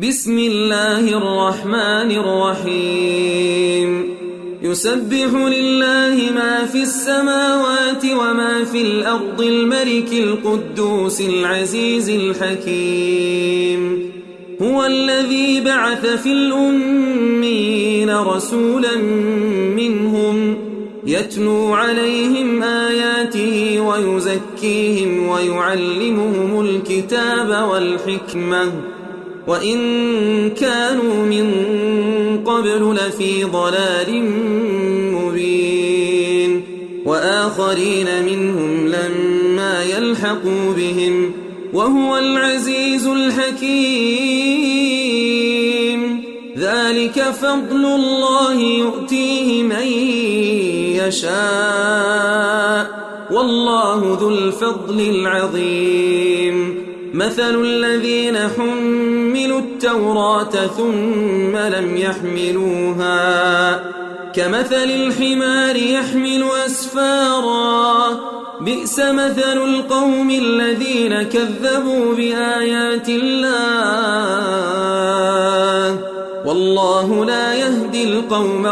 بسم الله الرحمن الرحيم يسبح لله ما في السماوات وما في الأرض الملك القدوس العزيز الحكيم هو الذي بعث في الأميين رسولا منهم يتلو عليهم آياته ويزكيهم ويعلمهم الكتاب والحكمة وإن كانوا من قبل لفي ضلال مبين وآخرين منهم لما يلحقوا بهم وهو العزيز الحكيم ذلك فضل الله يؤتيه من يشاء والله ذو الفضل العظيم مثل الذين حملوا التوراة ثم لم يحملوها كمثل الحمار يحمل أسفارا بئس مثل القوم الذين كذبوا بآيات الله والله لا يهدي القوم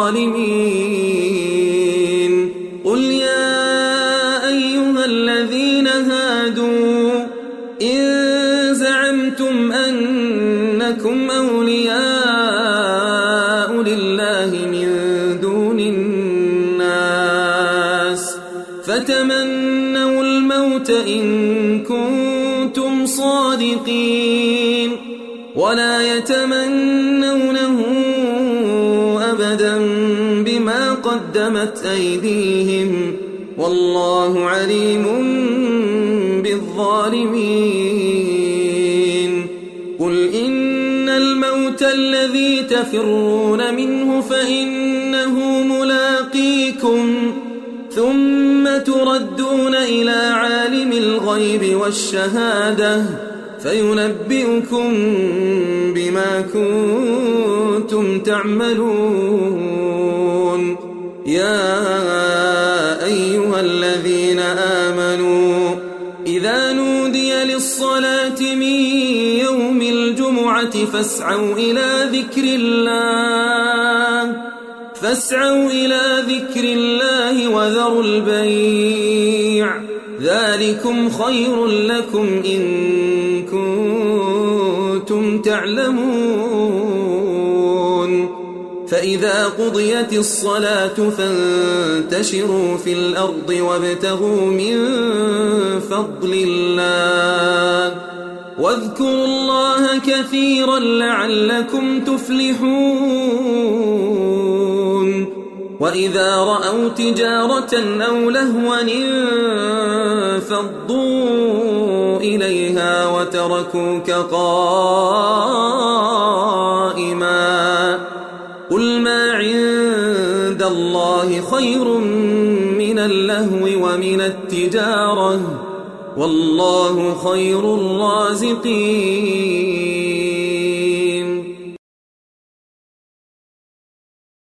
الظالمين قل يا أيها الذين هادوا إن زعمتم أنكم أولياء لله من دون الناس فتمنوا الموت إن كنتم صادقين ولا يتمنونه أبدا بما قدمت أيديهم والله عليم بالظالمين قل إن الموت الذي تفرون منه فإنه ملاقيكم ثم تردون إلى عالم الغيب والشهادة فينبئكم بما كنتم تعملون يا أيها الذين آمنوا إذا نودي للصلاة من يوم الجمعة فاسعوا إلى ذكر الله وذروا البيع ذلكم خير لكم إن كنتم تعلمون فإذا قضيت الصلاة فانتشروا في الأرض وابتغوا من فضل الله واذكروا الله كثيرا لعلكم تفلحون وإذا رأوا تجارة أو لهوا انفضوا إليها وتركوك قائما قل ما عند الله خير من اللهو ومن التجارة والله خير الرازقين